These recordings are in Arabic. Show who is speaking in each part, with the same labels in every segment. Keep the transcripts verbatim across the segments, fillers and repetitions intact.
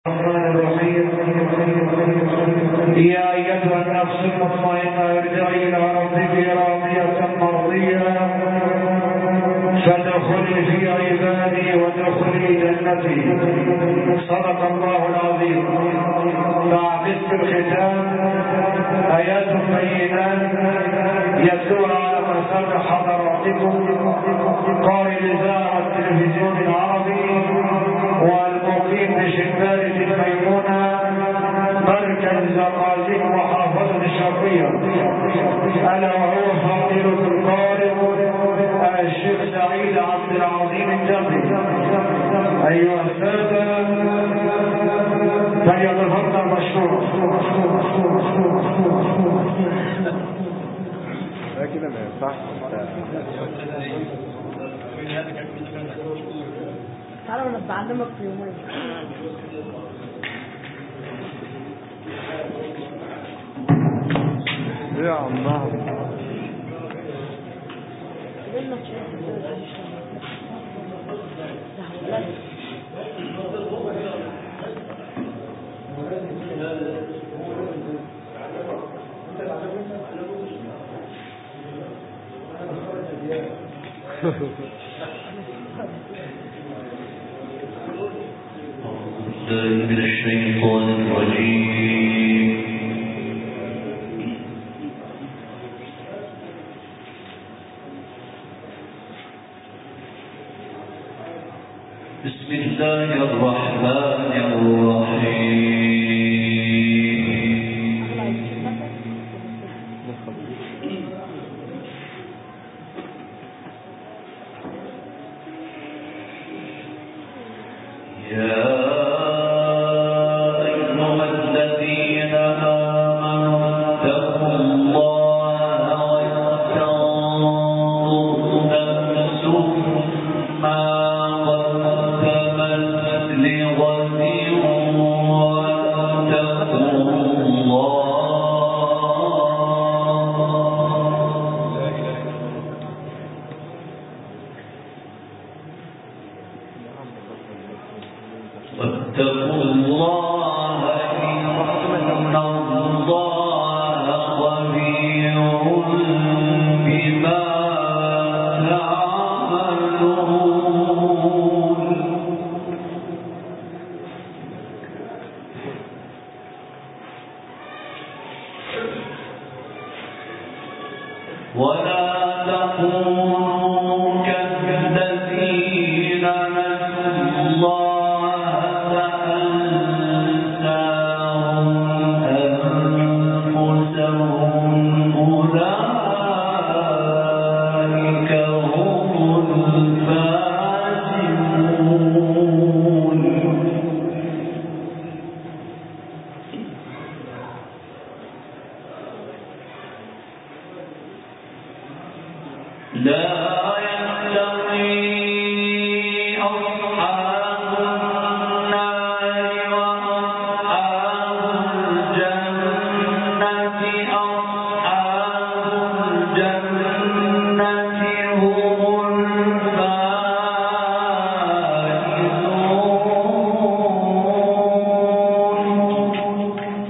Speaker 1: الرحمن الرحيم. يا أيتها النفس المطمئنة ارجعي إلى ربك راضية مرضية فادخلي في عبادي وادخلي جنتي. صدق الله العظيم. مع مسك الختام آيات بينات يتلون على مسامع حضراتكم قارئ الإذاعة والتلفزيون العربي والمقيم بشبارة الميمونة مركز زقازيق محافظة الشرقية، ألا وهو فضيلة القارئ الشيخ سعيد عبد العظيم الجبري. أيها السادة فليتفضل مشكور.
Speaker 2: كده ما ينفعش.
Speaker 3: تعالى وانا بعلمك في يومين.
Speaker 2: يا الله
Speaker 4: من الشيطان الرجيم. بسم الله الرحمن الرحيم. يا واتقوا الله إن الله خبير بما تعملون. ولا تكونوا كالذين نسوا الله لا يستوي أصحاب النار وأصحاب الجنة. أصحاب الجنة هم الفائزون.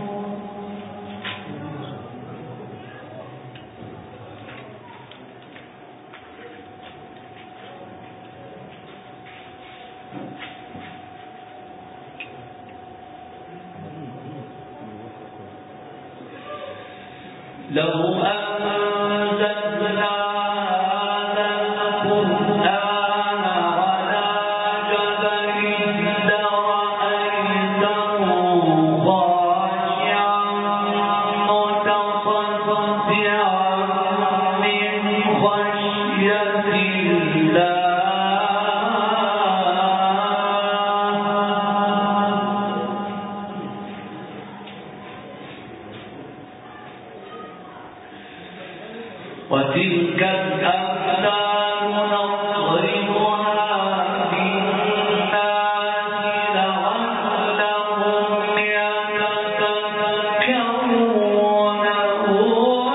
Speaker 4: لو أنزلنا هذا القرآن على جبل لرأيته خاشعا متصدعا من خشية الله. وتلك الأمثال نضربها للناس لعلهم يتفكرون. هو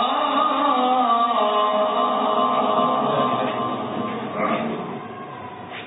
Speaker 4: الله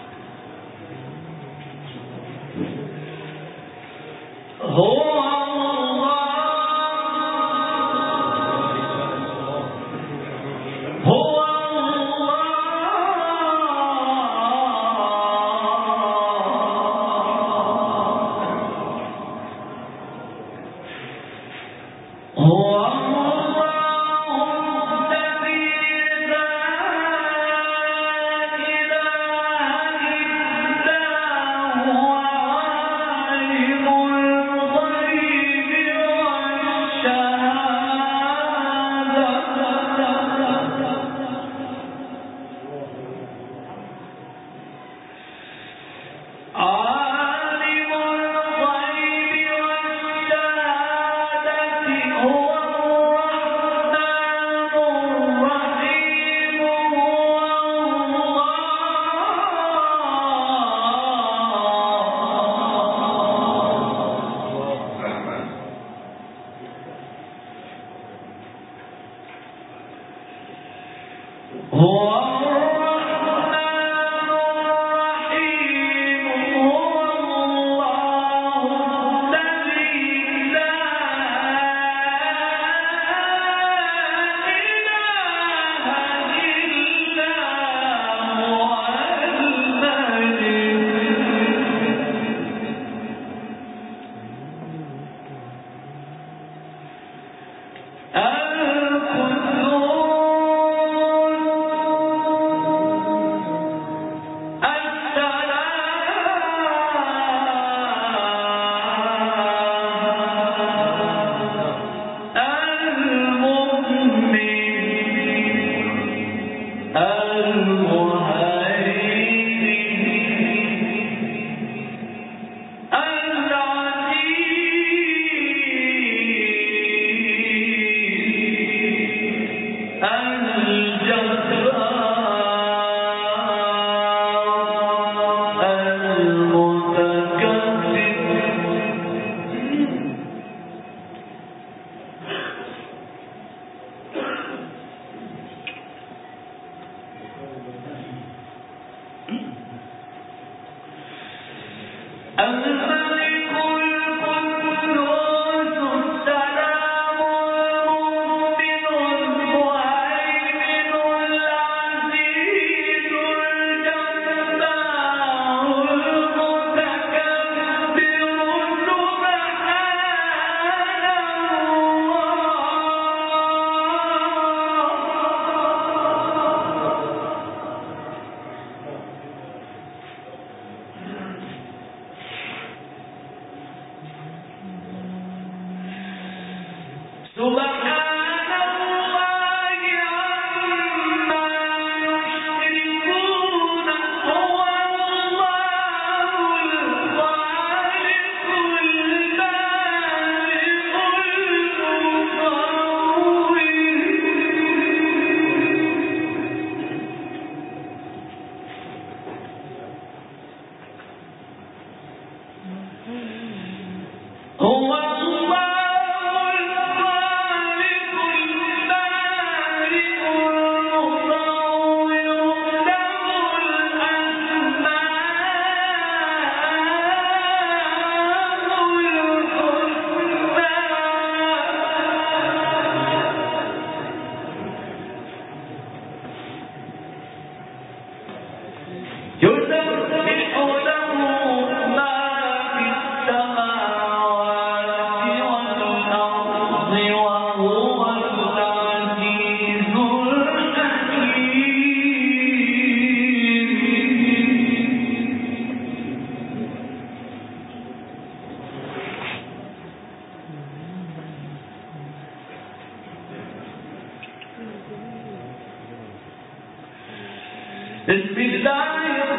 Speaker 4: بسم الله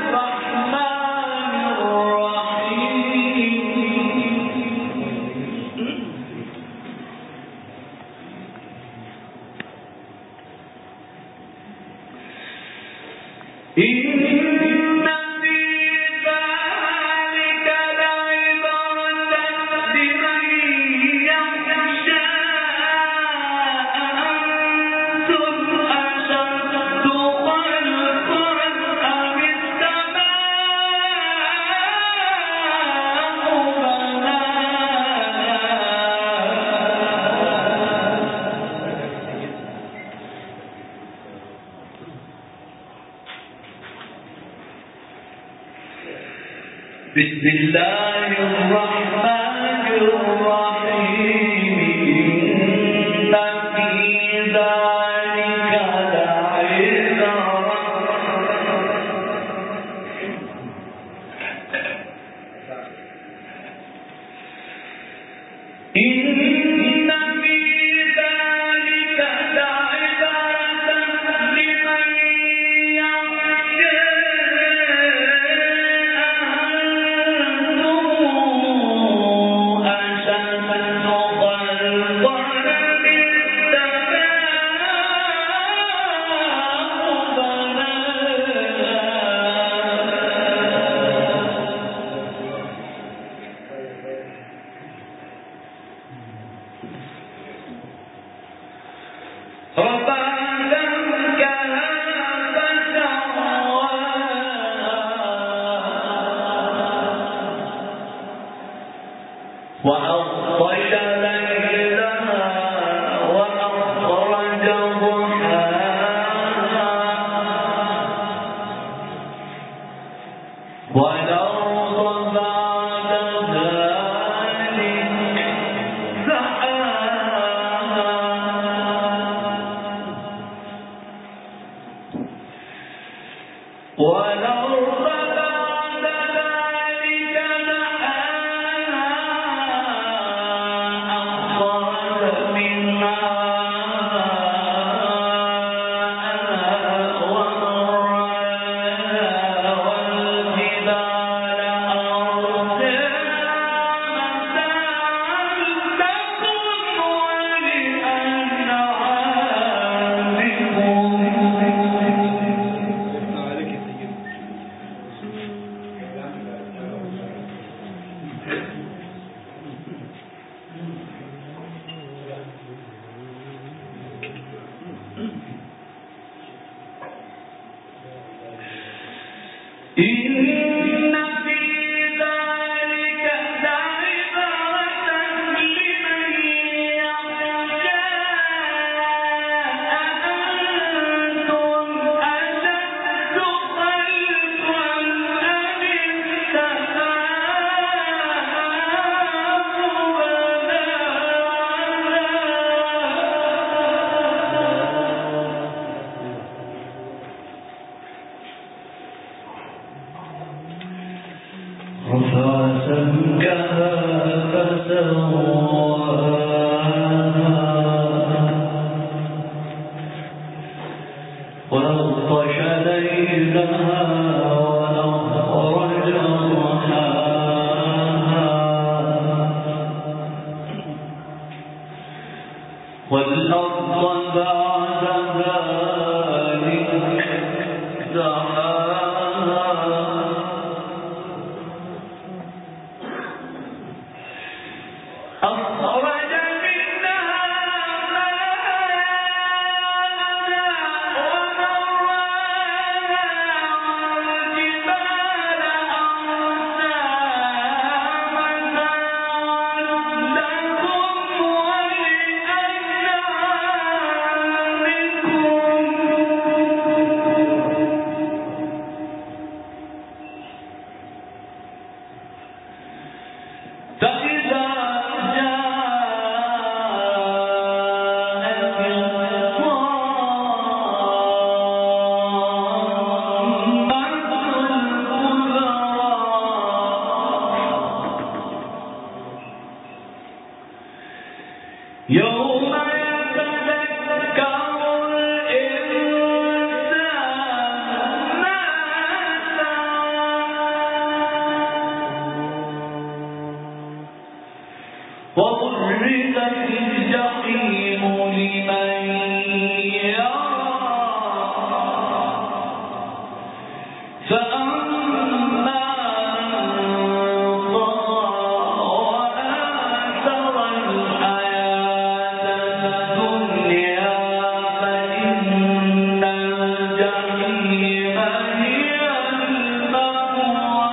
Speaker 4: الرحمن الرحيم إن في ذلك لعبرة لمن يخشى أأنتم أشد خلقا أم بسم الله الرحمن الرحيم إن في ذلك لعبرة إن في ذلك لعبرة لمن يخشى أنتم أشد خلقا من السماء وأغطش ليلها وأخرج ضحاها والأرض بعد ذلك دحاها والأرض بعد ذلك دحاها أخرج منها ماءها ومرعاها والجبال أرساها متاعا لكم ولأنعامكم إن في ذلك لعبرة لمن يخشى أأنتم أشد خلقا أم السماء رفع سمكها فسواها وأغطش ليلها وأخرج ضحاها والأرض بعد ذلك دحاها أخرج منها ماءها ومرعاها والجبال أرساها متاعا لكم ولأنعامكم فإذا جاءت الطامة الكبرى يوم يتذكر الإنسان ما سعى وبرزت الجحيم لمن يرى فأما من طغى وآثر الحياة الدنيا فإن الجحيم هي المأوى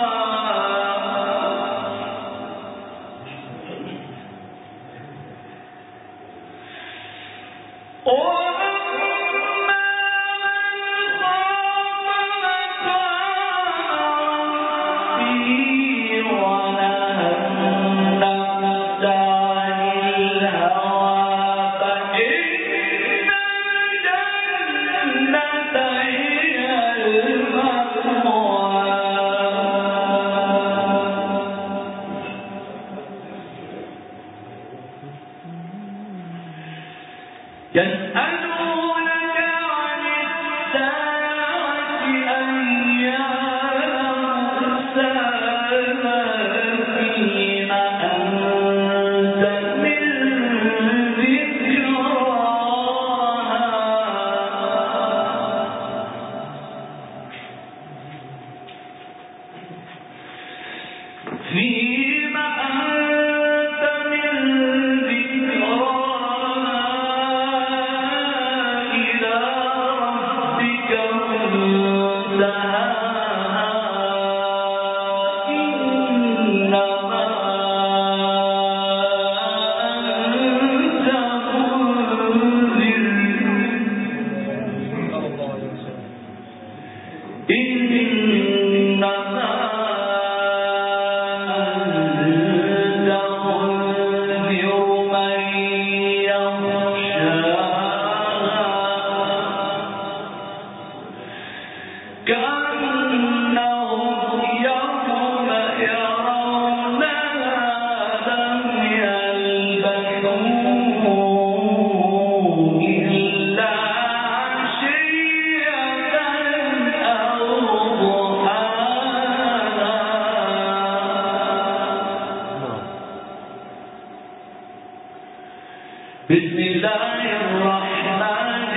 Speaker 4: بسم الله الرحمن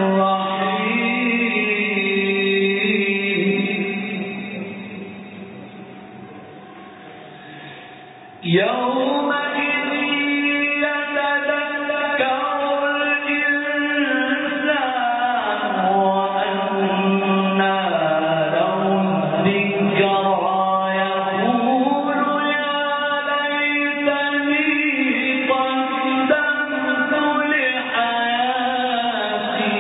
Speaker 4: الرحيم يومئذ يتذكر الإنسان وأنى له الذكرى يقول يا ليتني قدمت لحياتي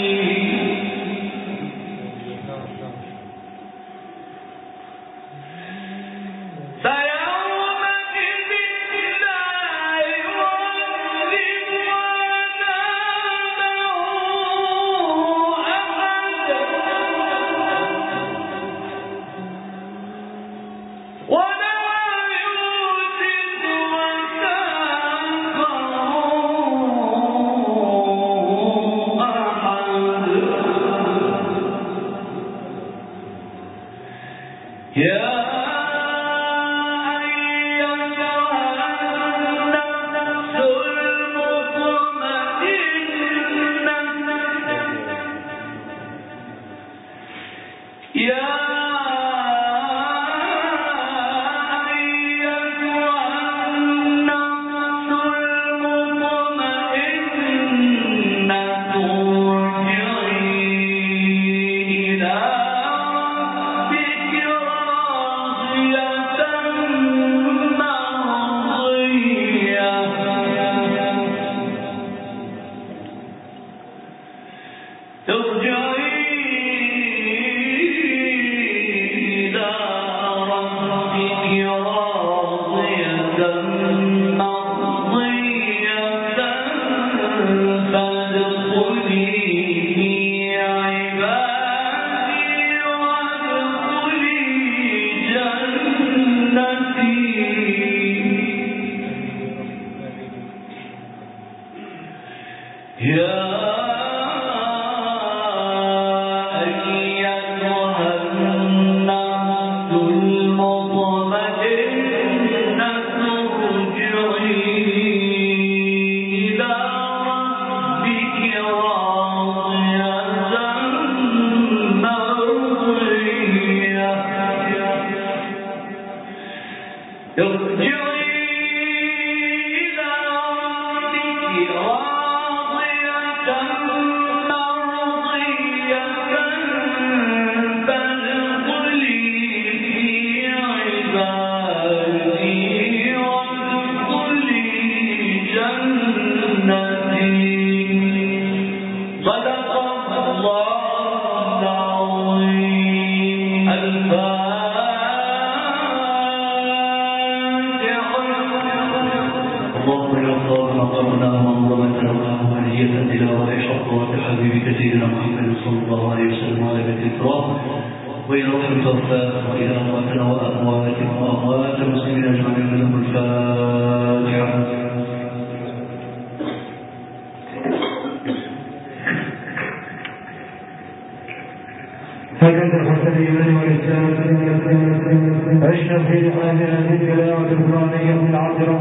Speaker 1: عشنا في هذه التلاوة القرآنية العطرة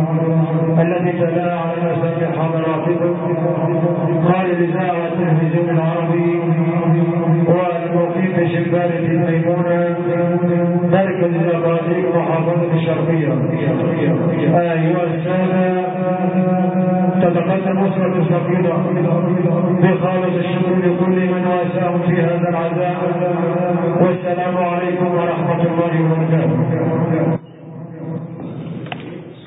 Speaker 1: التي تلا على مسامع حضراتكم قال الإذاعة والتلفزيون العربي والمقيم في سفارة الميمونة مركز الأباطيل محافظة الشرقية. أيها السادة، تتقدم أسرة صغيرة بخالص الشكر لكل من واساهم في هذا العزاء، والسلام عليكم ورحمة الله وبركاته.